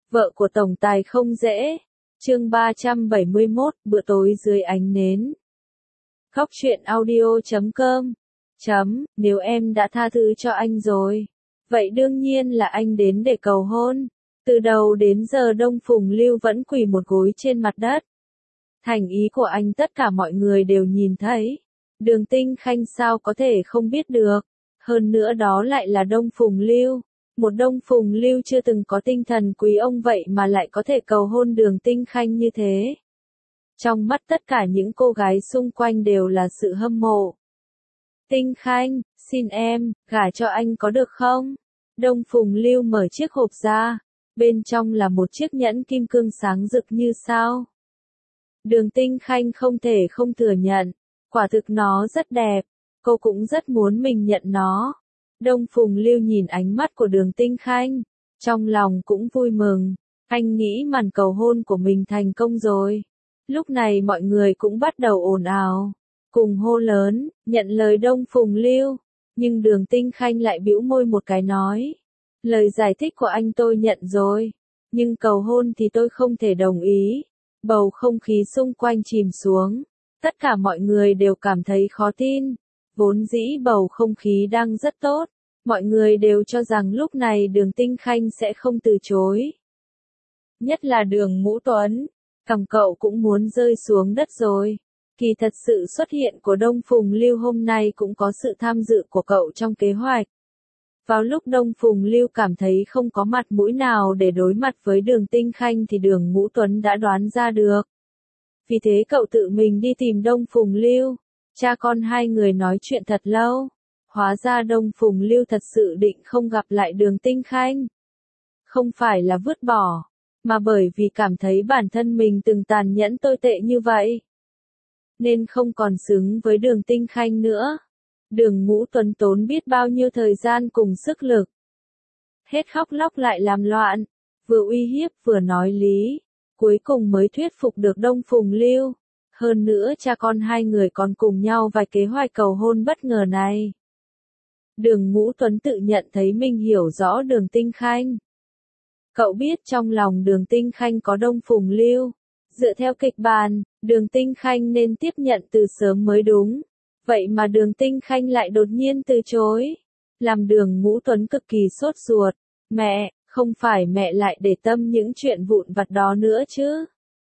Vợ của tổng tài không dễ. Chương 371, bữa tối dưới ánh nến. Khóc chuyện audio.com. Nếu em đã tha thứ cho anh rồi, vậy đương nhiên là anh đến để cầu hôn. Từ đầu đến giờ Đông Phùng Lưu vẫn quỳ một gối trên mặt đất. Thành ý của anh tất cả mọi người đều nhìn thấy. Đường Tinh Khanh sao có thể không biết được. Hơn nữa đó lại là Đông Phùng Lưu. Một Đông Phùng Lưu chưa từng có tinh thần quý ông vậy mà lại có thể cầu hôn Đường Tinh Khanh như thế. Trong mắt tất cả những cô gái xung quanh đều là sự hâm mộ. Tinh Khanh, xin em, gả cho anh có được không? Đông Phùng Lưu mở chiếc hộp ra. Bên trong là một chiếc nhẫn kim cương sáng rực như sao. Đường Tinh Khanh không thể không thừa nhận. Quả thực nó rất đẹp. Cô cũng rất muốn mình nhận nó. Đông Phùng Lưu nhìn ánh mắt của Đường Tinh Khanh. Trong lòng cũng vui mừng. Anh nghĩ màn cầu hôn của mình thành công rồi. Lúc này mọi người cũng bắt đầu ồn ào. Cùng hô lớn, nhận lời Đông Phùng Lưu. Nhưng Đường Tinh Khanh lại bĩu môi một cái nói. Lời giải thích của anh tôi nhận rồi. Nhưng cầu hôn thì tôi không thể đồng ý. Bầu không khí xung quanh chìm xuống. Tất cả mọi người đều cảm thấy khó tin. Vốn dĩ bầu không khí đang rất tốt. Mọi người đều cho rằng lúc này Đường Tinh Khanh sẽ không từ chối. Nhất là Đường Ngũ Tuấn. Cằm cậu cũng muốn rơi xuống đất rồi. Kỳ thật sự xuất hiện của Đông Phùng Lưu hôm nay cũng có sự tham dự của cậu trong kế hoạch. Vào lúc Đông Phùng Lưu cảm thấy không có mặt mũi nào để đối mặt với Đường Tinh Khanh thì Đường Ngũ Tuấn đã đoán ra được. Vì thế cậu tự mình đi tìm Đông Phùng Lưu. Cha con hai người nói chuyện thật lâu. Hóa ra Đông Phùng Lưu thật sự định không gặp lại Đường Tinh Khanh. Không phải là vứt bỏ, mà bởi vì cảm thấy bản thân mình từng tàn nhẫn tồi tệ như vậy. Nên không còn xứng với Đường Tinh Khanh nữa. Đường Ngũ Tuấn tốn biết bao nhiêu thời gian cùng sức lực. Hết khóc lóc lại làm loạn. Vừa uy hiếp vừa nói lý. Cuối cùng mới thuyết phục được Đông Phùng Lưu. Hơn nữa cha con hai người còn cùng nhau vài kế hoạch cầu hôn bất ngờ này. Đường Ngũ Tuấn tự nhận thấy mình hiểu rõ Đường Tinh Khanh. Cậu biết trong lòng Đường Tinh Khanh có Đông Phùng Lưu. Dựa theo kịch bản, Đường Tinh Khanh nên tiếp nhận từ sớm mới đúng. Vậy mà Đường Tinh Khanh lại đột nhiên từ chối. Làm Đường Ngũ Tuấn cực kỳ sốt ruột. Mẹ, không phải mẹ lại để tâm những chuyện vụn vặt đó nữa chứ?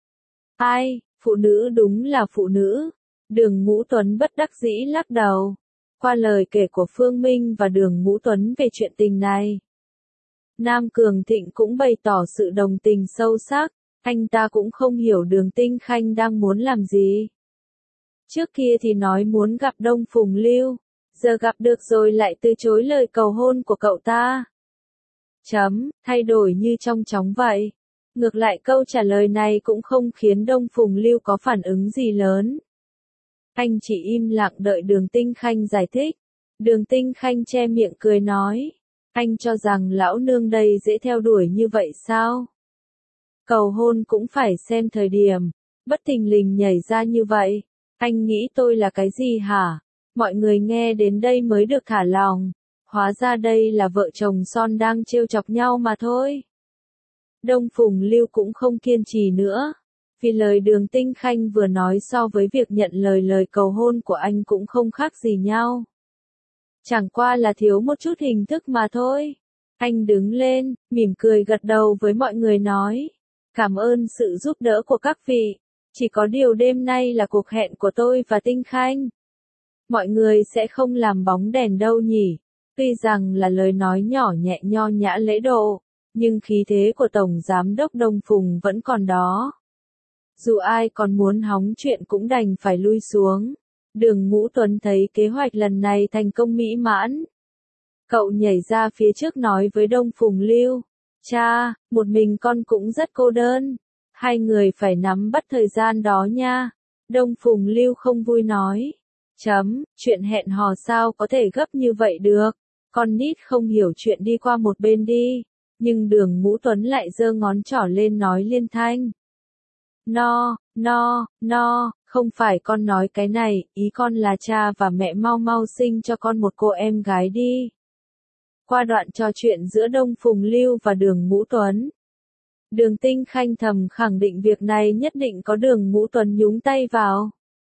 Ai, phụ nữ đúng là phụ nữ. Đường Ngũ Tuấn bất đắc dĩ lắc đầu. Qua lời kể của Phương Minh và Đường Ngũ Tuấn về chuyện tình này, Nam Cường Thịnh cũng bày tỏ sự đồng tình sâu sắc. Anh ta cũng không hiểu Đường Tinh Khanh đang muốn làm gì. Trước kia thì nói muốn gặp Đông Phùng Lưu, giờ gặp được rồi lại từ chối lời cầu hôn của cậu ta. Thay đổi như trong chóng vậy. Ngược lại câu trả lời này cũng không khiến Đông Phùng Lưu có phản ứng gì lớn. Anh chỉ im lặng đợi Đường Tinh Khanh giải thích. Đường Tinh Khanh che miệng cười nói. Anh cho rằng lão nương đây dễ theo đuổi như vậy sao? Cầu hôn cũng phải xem thời điểm. Bất thình lình nhảy ra như vậy. Anh nghĩ tôi là cái gì hả? Mọi người nghe đến đây mới được thả lòng. Hóa ra đây là vợ chồng son đang trêu chọc nhau mà thôi. Đông Phùng Lưu cũng không kiên trì nữa. Vì lời Đường Tinh Khanh vừa nói so với việc nhận lời cầu hôn của anh cũng không khác gì nhau. Chẳng qua là thiếu một chút hình thức mà thôi. Anh đứng lên, mỉm cười gật đầu với mọi người nói. Cảm ơn sự giúp đỡ của các vị. Chỉ có điều đêm nay là cuộc hẹn của tôi và Tinh Khanh. Mọi người sẽ không làm bóng đèn đâu nhỉ. Tuy rằng là lời nói nhỏ nhẹ nho nhã lễ độ, nhưng khí thế của Tổng Giám đốc Đông Phùng vẫn còn đó. Dù ai còn muốn hóng chuyện cũng đành phải lui xuống. Đường Ngũ Tuấn thấy kế hoạch lần này thành công mỹ mãn. Cậu nhảy ra phía trước nói với Đông Phùng Lưu. Cha, một mình con cũng rất cô đơn. Hai người phải nắm bắt thời gian đó nha. Đông Phùng Lưu không vui nói. Chuyện hẹn hò sao có thể gấp như vậy được. Con nít không hiểu chuyện đi qua một bên đi. Nhưng Đường Ngũ Tuấn lại giơ ngón trỏ lên nói liên thanh. No, không phải con nói cái này, ý con là cha và mẹ mau mau sinh cho con một cô em gái đi. Qua đoạn trò chuyện giữa Đông Phùng Lưu và Đường Ngũ Tuấn, Đường Tinh Khanh thầm khẳng định việc này nhất định có Đường Ngũ Tuấn nhúng tay vào.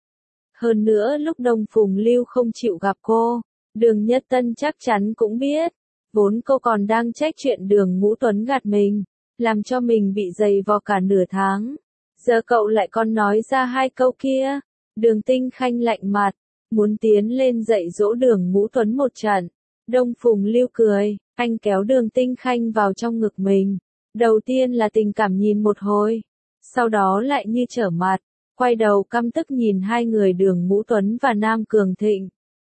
Hơn nữa lúc Đông Phùng Lưu không chịu gặp cô, Đường Nhất Tân chắc chắn cũng biết. Vốn cô còn đang trách chuyện Đường Ngũ Tuấn gạt mình, làm cho mình bị dày vò cả nửa tháng. Giờ cậu lại còn nói ra hai câu kia. Đường Tinh Khanh lạnh mặt, muốn tiến lên dạy dỗ Đường Ngũ Tuấn một trận. Đông Phùng Lưu cười, anh kéo Đường Tinh Khanh vào trong ngực mình. Đầu tiên là tình cảm nhìn một hồi, sau đó lại như trở mặt, quay đầu căm tức nhìn hai người Đường Ngũ Tuấn và Nam Cường Thịnh.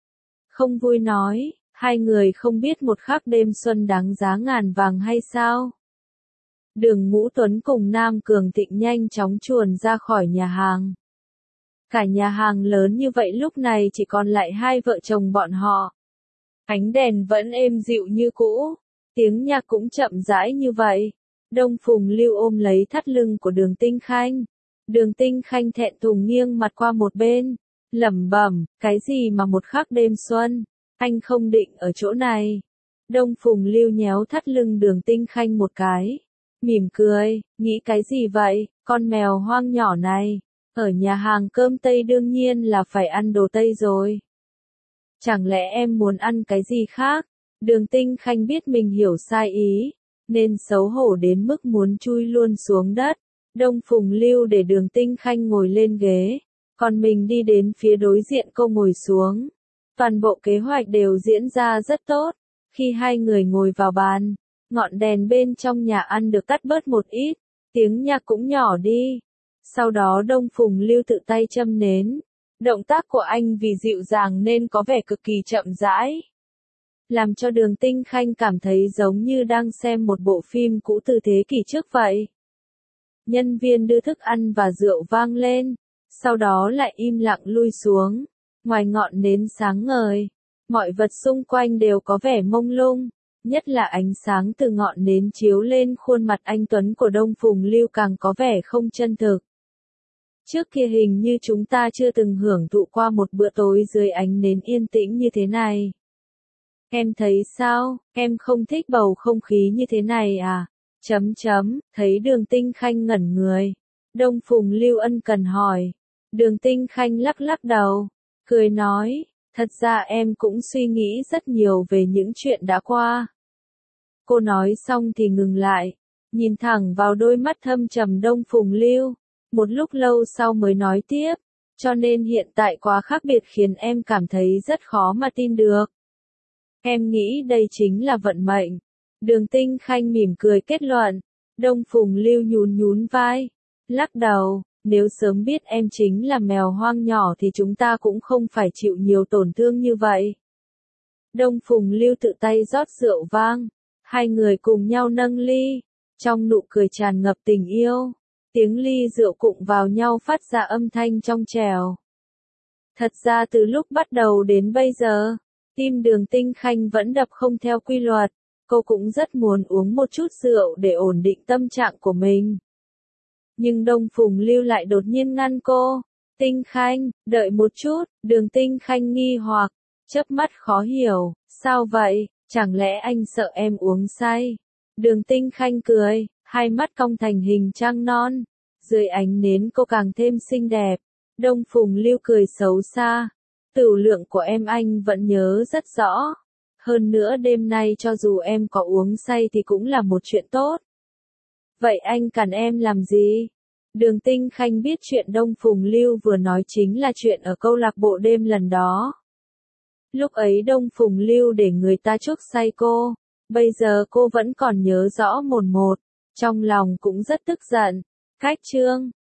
Không vui nói, hai người không biết một khắc đêm xuân đáng giá ngàn vàng hay sao? Đường Ngũ Tuấn cùng Nam Cường Thịnh nhanh chóng chuồn ra khỏi nhà hàng. Cả nhà hàng lớn như vậy lúc này chỉ còn lại hai vợ chồng bọn họ. Ánh đèn vẫn êm dịu như cũ, tiếng nhạc cũng chậm rãi như vậy. Đông Phùng Lưu ôm lấy thắt lưng của Đường Tinh Khanh. Đường Tinh Khanh thẹn thùng nghiêng mặt qua một bên, lẩm bẩm, cái gì mà một khắc đêm xuân, anh không định ở chỗ này. Đông Phùng Lưu nhéo thắt lưng Đường Tinh Khanh một cái, mỉm cười, nghĩ cái gì vậy, con mèo hoang nhỏ này, ở nhà hàng cơm Tây đương nhiên là phải ăn đồ Tây rồi. Chẳng lẽ em muốn ăn cái gì khác? Đường Tinh Khanh biết mình hiểu sai ý, nên xấu hổ đến mức muốn chui luôn xuống đất. Đông Phùng Lưu để Đường Tinh Khanh ngồi lên ghế, còn mình đi đến phía đối diện cô ngồi xuống. Toàn bộ kế hoạch đều diễn ra rất tốt. Khi hai người ngồi vào bàn, ngọn đèn bên trong nhà ăn được tắt bớt một ít, tiếng nhạc cũng nhỏ đi. Sau đó Đông Phùng Lưu tự tay châm nến. Động tác của anh vì dịu dàng nên có vẻ cực kỳ chậm rãi, làm cho Đường Tinh Khanh cảm thấy giống như đang xem một bộ phim cũ từ thế kỷ trước vậy. Nhân viên đưa thức ăn và rượu vang lên, sau đó lại im lặng lui xuống. Ngoài ngọn nến sáng ngời, mọi vật xung quanh đều có vẻ mông lung, nhất là ánh sáng từ ngọn nến chiếu lên khuôn mặt anh tuấn của Đông Phùng Lưu càng có vẻ không chân thực. Trước kia hình như chúng ta chưa từng hưởng thụ qua một bữa tối dưới ánh nến yên tĩnh như thế này. Em thấy sao, em không thích bầu không khí như thế này à? Thấy Đường Tinh Khanh ngẩn người. Đông Phùng Lưu ân cần hỏi. Đường Tinh Khanh lắc lắc đầu, cười nói, thật ra em cũng suy nghĩ rất nhiều về những chuyện đã qua. Cô nói xong thì ngừng lại, nhìn thẳng vào đôi mắt thâm trầm Đông Phùng Lưu. Một lúc lâu sau mới nói tiếp, cho nên hiện tại quá khác biệt khiến em cảm thấy rất khó mà tin được. Em nghĩ đây chính là vận mệnh. Đường Tinh Khanh mỉm cười kết luận. Đông Phùng Lưu nhún nhún vai, lắc đầu, nếu sớm biết em chính là mèo hoang nhỏ thì chúng ta cũng không phải chịu nhiều tổn thương như vậy. Đông Phùng Lưu tự tay rót rượu vang, hai người cùng nhau nâng ly, trong nụ cười tràn ngập tình yêu. Tiếng ly rượu cụng vào nhau phát ra âm thanh trong trẻo. Thật ra từ lúc bắt đầu đến bây giờ, tim Đường Tinh Khanh vẫn đập không theo quy luật. Cô cũng rất muốn uống một chút rượu để ổn định tâm trạng của mình. Nhưng Đông Phùng Lưu lại đột nhiên ngăn cô. Tinh Khanh, đợi một chút. Đường Tinh Khanh nghi hoặc, chớp mắt khó hiểu. Sao vậy, chẳng lẽ anh sợ em uống say? Đường Tinh Khanh cười, hai mắt cong thành hình trăng non. Dưới ánh nến cô càng thêm xinh đẹp. Đông Phùng Lưu cười xấu xa. Tửu lượng của em anh vẫn nhớ rất rõ. Hơn nữa đêm nay cho dù em có uống say thì cũng là một chuyện tốt. Vậy anh cản em làm gì? Đường Tinh Khanh biết chuyện Đông Phùng Lưu vừa nói chính là chuyện ở câu lạc bộ đêm lần đó. Lúc ấy Đông Phùng Lưu để người ta chuốc say cô. Bây giờ cô vẫn còn nhớ rõ mồn một. Trong lòng cũng rất tức giận. Cách chương